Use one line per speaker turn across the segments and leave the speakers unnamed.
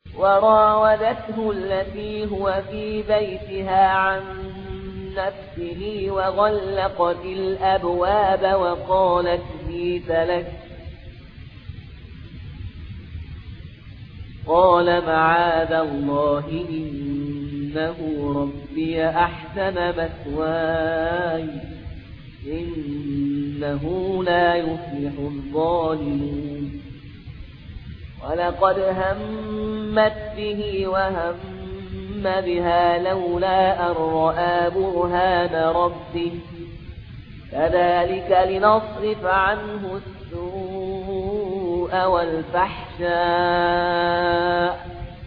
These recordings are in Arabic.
وراودته التي هو في بيتها عن نفسه وغلقت الأبواب وقالت هيت لك. قال معاذ الله إنه ربي أحسن مثواي إنه لا يفلح الظالمون. ولقد همت به وهم بها لولا أن رأى برهان ربه كذلك لنصرف عنه السوء والفحشاء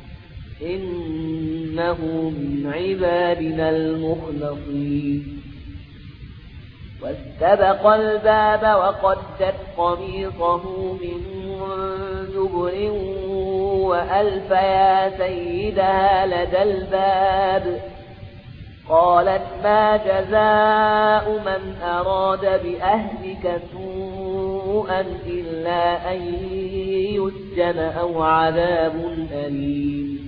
إنه من عبادنا المخلصين. واستبق الباب وقدت قميصه من دبر وألف يا سيدها لدى الباب. قالت ما جزاء من أراد بأهلك سوءا إلا أن يسجن أو عذاب أليم.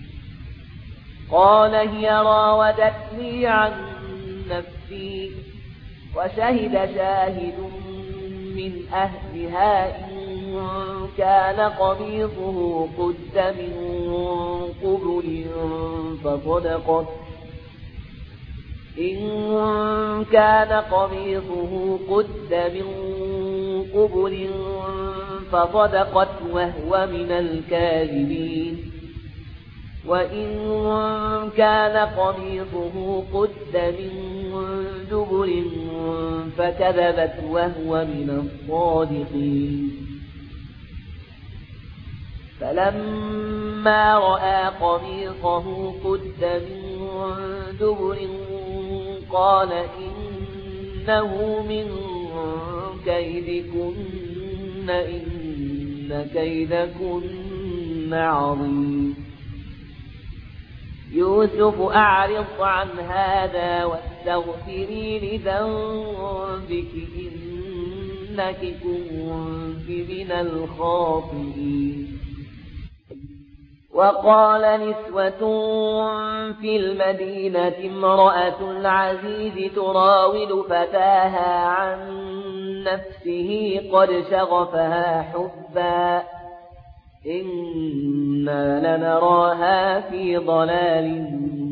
قال هي راودتني عن نفسي وشهد شاهد من أهلها إن كان قميصه قد من قبل فصدقت إن كان قميصه قد من قبل فصدقت وهو من الكاذبين وإن كان قميصه قد من دبر فكذبت وهو من الصادقين. فلما رأى قميصه قد من دبر قال إنه من كيدكن إن كيدكن عظيم. يوسف أعرض عن هذا واستغفري لذنبك إنك كنت من الخاطئين. وقال نسوة في المدينة امرأة العزيز تراود فتاها عن نفسه قد شغفها حبا إنا لنراها في ضلال